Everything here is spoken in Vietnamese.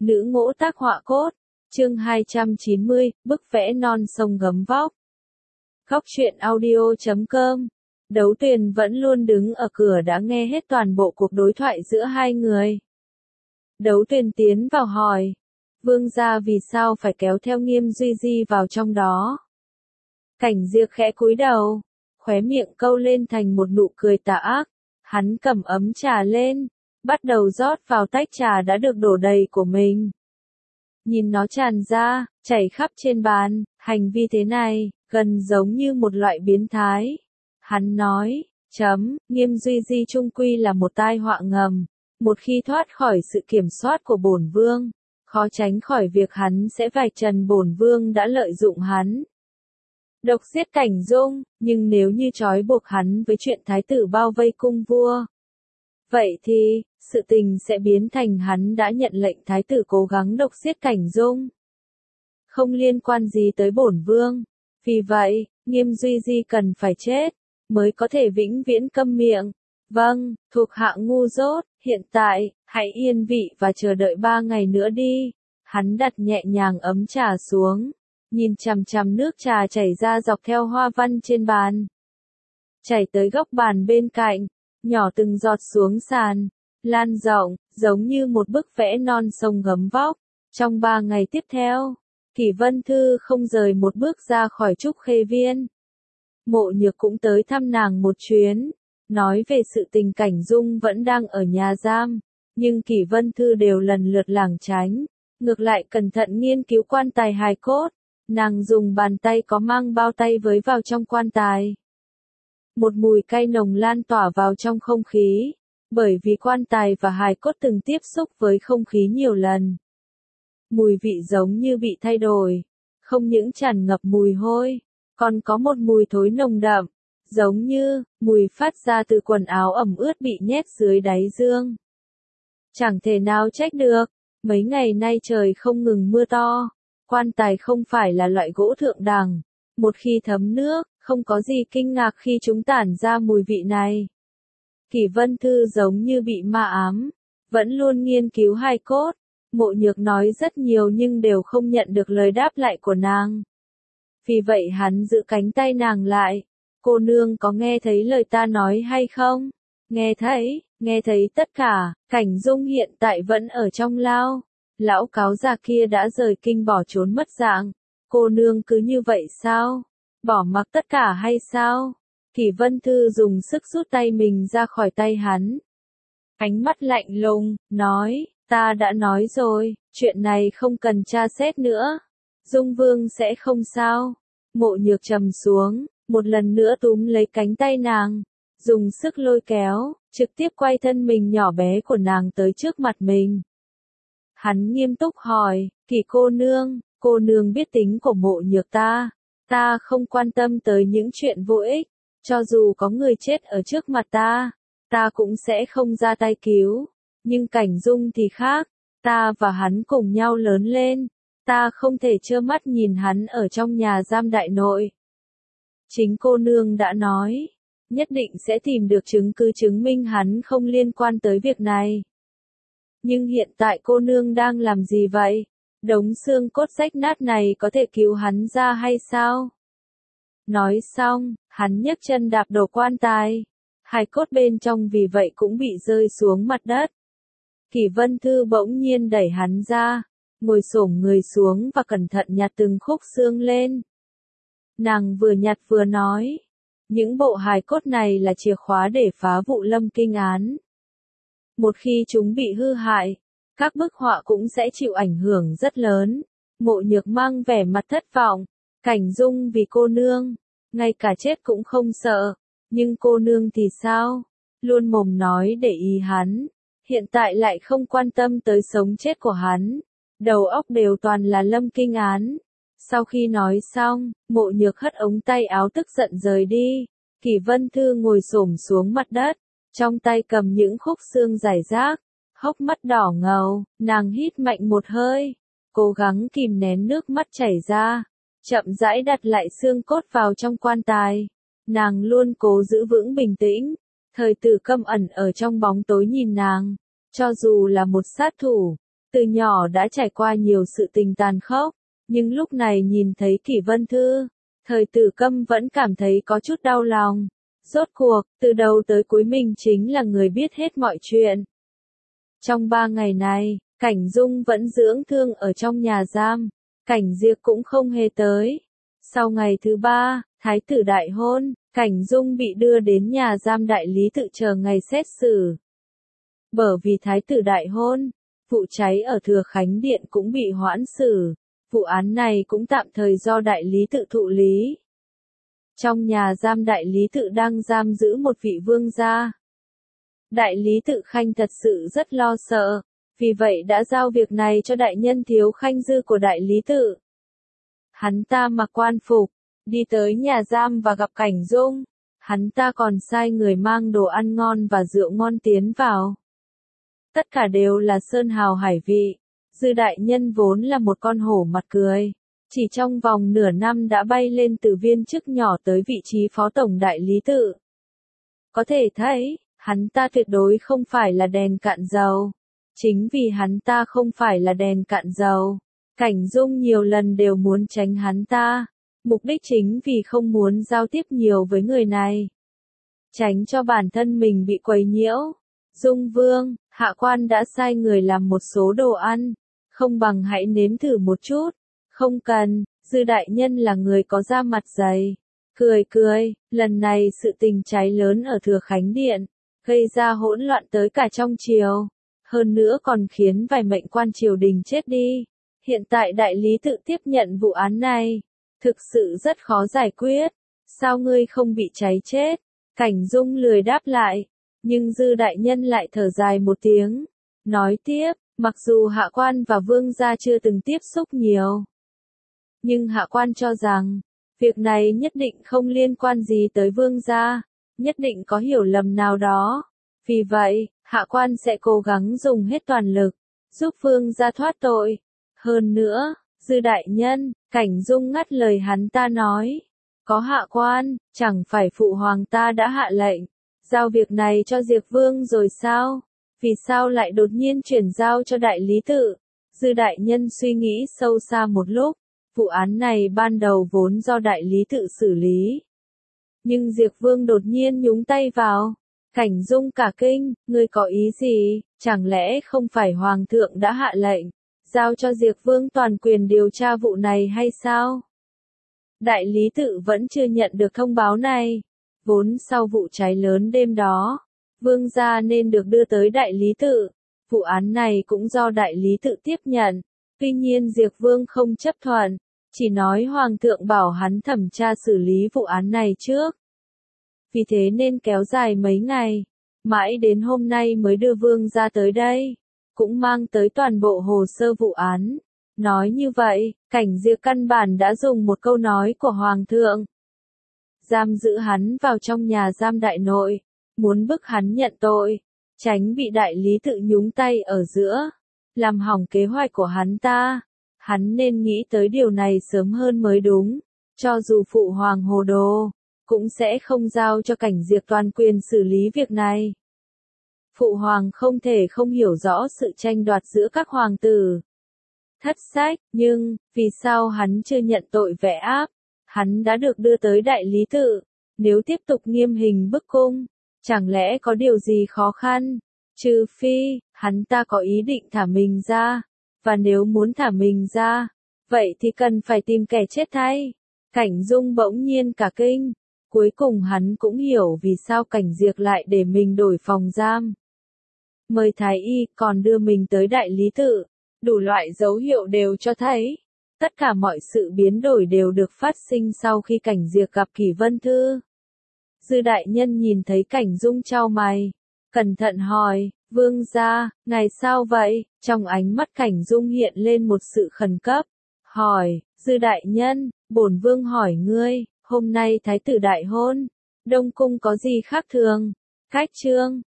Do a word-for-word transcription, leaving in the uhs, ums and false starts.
Nữ ngỗ tác họa cốt. Chương hai trăm chín mươi, bức vẽ non sông gấm vóc. Góc truyện audio chấm com. Đấu Tuyền vẫn luôn đứng ở cửa đã nghe hết toàn bộ cuộc đối thoại giữa hai người. Đấu Tuyền tiến vào hỏi, vương gia vì sao phải kéo theo Nghiêm Duy Di vào trong đó? Cảnh Diệc khẽ cúi đầu, khóe miệng câu lên thành một nụ cười tà ác. Hắn cầm ấm trà lên, bắt đầu rót vào tách trà đã được đổ đầy của mình. Nhìn nó tràn ra, chảy khắp trên bàn, hành vi thế này, gần giống như một loại biến thái. Hắn nói, chấm, Nghiêm Duy Di trung quy là một tai họa ngầm. Một khi thoát khỏi sự kiểm soát của bổn vương, khó tránh khỏi việc hắn sẽ vạch trần bổn vương đã lợi dụng hắn. Độc giết Cảnh Dung, nhưng nếu như trói buộc hắn với chuyện thái tử bao vây cung vua, vậy thì, sự tình sẽ biến thành hắn đã nhận lệnh thái tử cố gắng độc giết Cảnh Dung. Không liên quan gì tới bổn vương. Vì vậy, Nghiêm Duy Di cần phải chết, mới có thể vĩnh viễn câm miệng. Vâng, thuộc hạ ngu dốt, hiện tại, hãy yên vị và chờ đợi ba ngày nữa đi. Hắn đặt nhẹ nhàng ấm trà xuống, nhìn chằm chằm nước trà chảy ra dọc theo hoa văn trên bàn. Chảy tới góc bàn bên cạnh, nhỏ từng giọt xuống sàn, lan rộng, giống như một bức vẽ non sông gấm vóc. Trong ba ngày tiếp theo, Kỷ Vân Thư không rời một bước ra khỏi Trúc Khê Viên. Mộ Nhược cũng tới thăm nàng một chuyến, nói về sự tình Cảnh Dung vẫn đang ở nhà giam, nhưng Kỷ Vân Thư đều lần lượt lảng tránh, ngược lại cẩn thận nghiên cứu quan tài hài cốt. Nàng dùng bàn tay có mang bao tay với vào trong quan tài. Một mùi cay nồng lan tỏa vào trong không khí, bởi vì quan tài và hài cốt từng tiếp xúc với không khí nhiều lần. Mùi vị giống như bị thay đổi, không những tràn ngập mùi hôi, còn có một mùi thối nồng đậm, giống như mùi phát ra từ quần áo ẩm ướt bị nhét dưới đáy giường. Chẳng thể nào trách được, mấy ngày nay trời không ngừng mưa to, quan tài không phải là loại gỗ thượng đẳng, một khi thấm nước, không có gì kinh ngạc khi chúng tản ra mùi vị này. Kỷ Vân Thư giống như bị ma ám, vẫn luôn nghiên cứu hài cốt. Mộ Nhược nói rất nhiều nhưng đều không nhận được lời đáp lại của nàng. Vì vậy hắn giữ cánh tay nàng lại. Cô nương có nghe thấy lời ta nói hay không? Nghe thấy, nghe thấy tất cả. Cảnh Dung hiện tại vẫn ở trong lao. Lão cáo già kia đã rời kinh bỏ trốn mất dạng. Cô nương cứ như vậy sao? Bỏ mặc tất cả hay sao? Kỷ Vân Thư dùng sức rút tay mình ra khỏi tay hắn. Ánh mắt lạnh lùng, nói, ta đã nói rồi, chuyện này không cần tra xét nữa. Dung Vương sẽ không sao. Mộ Nhược trầm xuống, một lần nữa túm lấy cánh tay nàng, dùng sức lôi kéo, trực tiếp quay thân mình nhỏ bé của nàng tới trước mặt mình. Hắn nghiêm túc hỏi, Kỷ cô nương, cô nương biết tính của Mộ Nhược ta, ta không quan tâm tới những chuyện vô ích, cho dù có người chết ở trước mặt ta, ta cũng sẽ không ra tay cứu. Nhưng Cảnh Dung thì khác, ta và hắn cùng nhau lớn lên, ta không thể trơ mắt nhìn hắn ở trong nhà giam đại nội. Chính cô nương đã nói, nhất định sẽ tìm được chứng cứ chứng minh hắn không liên quan tới việc này. Nhưng hiện tại cô nương đang làm gì vậy? Đống xương cốt rách nát này có thể cứu hắn ra hay sao? Nói xong, hắn nhấc chân đạp đổ quan tài. Hài cốt bên trong vì vậy cũng bị rơi xuống mặt đất. Kỷ Vân Thư bỗng nhiên đẩy hắn ra, ngồi xổm người xuống và cẩn thận nhặt từng khúc xương lên. Nàng vừa nhặt vừa nói, những bộ hài cốt này là chìa khóa để phá vụ Lâm Kinh án. Một khi chúng bị hư hại, các bức họa cũng sẽ chịu ảnh hưởng rất lớn. Mộ Nhược mang vẻ mặt thất vọng, Cảnh Dung vì cô nương, ngay cả chết cũng không sợ, nhưng cô nương thì sao? Luôn mồm nói để ý hắn, hiện tại lại không quan tâm tới sống chết của hắn, đầu óc đều toàn là Lâm Kinh án. Sau khi nói xong, Mộ Nhược hất ống tay áo tức giận rời đi. Kỷ Vân Thư ngồi xổm xuống mặt đất, trong tay cầm những khúc xương rải rác, hốc mắt đỏ ngầu, nàng hít mạnh một hơi, cố gắng kìm nén nước mắt chảy ra, chậm rãi đặt lại xương cốt vào trong quan tài. Nàng luôn cố giữ vững bình tĩnh, thời tử Câm ẩn ở trong bóng tối nhìn nàng, cho dù là một sát thủ, từ nhỏ đã trải qua nhiều sự tình tàn khốc, nhưng lúc này nhìn thấy Kỷ Vân Thư, Thời Tử Câm vẫn cảm thấy có chút đau lòng. Rốt cuộc, từ đầu tới cuối mình chính là người biết hết mọi chuyện. Trong ba ngày này, Cảnh Dung vẫn dưỡng thương ở trong nhà giam, Cảnh Diệp cũng không hề tới. Sau ngày thứ ba, Thái tử đại hôn, Cảnh Dung bị đưa đến nhà giam đại lý tự chờ ngày xét xử. Bởi vì Thái tử đại hôn, vụ cháy ở Thừa Khánh Điện cũng bị hoãn xử, vụ án này cũng tạm thời do đại lý tự thụ lý. Trong nhà giam đại lý tự đang giam giữ một vị vương gia. Đại lý tự Khanh thật sự rất lo sợ, vì vậy đã giao việc này cho đại nhân Thiếu Khanh Dư của đại lý tự. Hắn ta mặc quan phục, đi tới nhà giam và gặp Cảnh Dung, hắn ta còn sai người mang đồ ăn ngon và rượu ngon tiến vào. Tất cả đều là sơn hào hải vị, Dư đại nhân vốn là một con hổ mặt cười, chỉ trong vòng nửa năm đã bay lên từ viên chức nhỏ tới vị trí phó tổng đại lý tự. Có thể thấy, hắn ta tuyệt đối không phải là đèn cạn dầu. Chính vì hắn ta không phải là đèn cạn dầu, Cảnh Dung nhiều lần đều muốn tránh hắn ta, mục đích chính vì không muốn giao tiếp nhiều với người này. Tránh cho bản thân mình bị quấy nhiễu. Dung Vương, hạ quan đã sai người làm một số đồ ăn, không bằng hãy nếm thử một chút. Không cần, Dư đại nhân là người có da mặt dày. Cười cười, lần này sự tình cháy lớn ở Thừa Khánh Điện, gây ra hỗn loạn tới cả trong triều. Hơn nữa còn khiến vài mệnh quan triều đình chết đi. Hiện tại đại lý tự tiếp nhận vụ án này, thực sự rất khó giải quyết. Sao ngươi không bị cháy chết? Cảnh Dung lười đáp lại, nhưng Dư đại nhân lại thở dài một tiếng, nói tiếp, mặc dù hạ quan và vương gia chưa từng tiếp xúc nhiều, nhưng hạ quan cho rằng, việc này nhất định không liên quan gì tới vương gia, nhất định có hiểu lầm nào đó. Vì vậy, hạ quan sẽ cố gắng dùng hết toàn lực, giúp vương gia thoát tội. Hơn nữa, Dư đại nhân, Cảnh Dung ngắt lời hắn ta nói, có hạ quan, chẳng phải phụ hoàng ta đã hạ lệnh, giao việc này cho Diệp Vương rồi sao? Vì sao lại đột nhiên chuyển giao cho đại lý tự? Dư đại nhân suy nghĩ sâu xa một lúc, vụ án này ban đầu vốn do đại lý tự xử lý. Nhưng Diệp Vương đột nhiên nhúng tay vào. Cảnh Dung cả kinh, ngươi có ý gì, chẳng lẽ không phải Hoàng thượng đã hạ lệnh, giao cho Diệp Vương toàn quyền điều tra vụ này hay sao? Đại lý tự vẫn chưa nhận được thông báo này, vốn sau vụ cháy lớn đêm đó, Vương gia nên được đưa tới đại lý tự, vụ án này cũng do đại lý tự tiếp nhận, tuy nhiên Diệp Vương không chấp thuận, chỉ nói Hoàng thượng bảo hắn thẩm tra xử lý vụ án này trước. Vì thế nên kéo dài mấy ngày, mãi đến hôm nay mới đưa Vương gia tới đây, cũng mang tới toàn bộ hồ sơ vụ án. Nói như vậy, Cảnh Diệp căn bản đã dùng một câu nói của Hoàng thượng. Giam giữ hắn vào trong nhà giam đại nội, muốn bức hắn nhận tội, tránh bị đại lý tự nhúng tay ở giữa, làm hỏng kế hoạch của hắn ta. Hắn nên nghĩ tới điều này sớm hơn mới đúng, cho dù phụ hoàng hồ đồ, cũng sẽ không giao cho Cảnh Diệp toàn quyền xử lý việc này. Phụ hoàng không thể không hiểu rõ sự tranh đoạt giữa các hoàng tử. Thất sách, nhưng, vì sao hắn chưa nhận tội vẽ áp? Hắn đã được đưa tới đại lý tự, nếu tiếp tục nghiêm hình bức cung, chẳng lẽ có điều gì khó khăn? Trừ phi, hắn ta có ý định thả mình ra, và nếu muốn thả mình ra, vậy thì cần phải tìm kẻ chết thay. Cảnh Dung bỗng nhiên cả kinh, cuối cùng hắn cũng hiểu vì sao Cảnh Diệp lại để mình đổi phòng giam. Mời thái y còn đưa mình tới đại lý tự, đủ loại dấu hiệu đều cho thấy. Tất cả mọi sự biến đổi đều được phát sinh sau khi Cảnh Diệp gặp Kỷ Vân Thư. Dư đại nhân nhìn thấy Cảnh Dung chau mày, cẩn thận hỏi, Vương gia, ngài sao vậy? Trong ánh mắt Cảnh Dung hiện lên một sự khẩn cấp, hỏi, Dư đại nhân, bổn vương hỏi ngươi, hôm nay thái tử đại hôn, Đông cung có gì khác thường? Cách trương,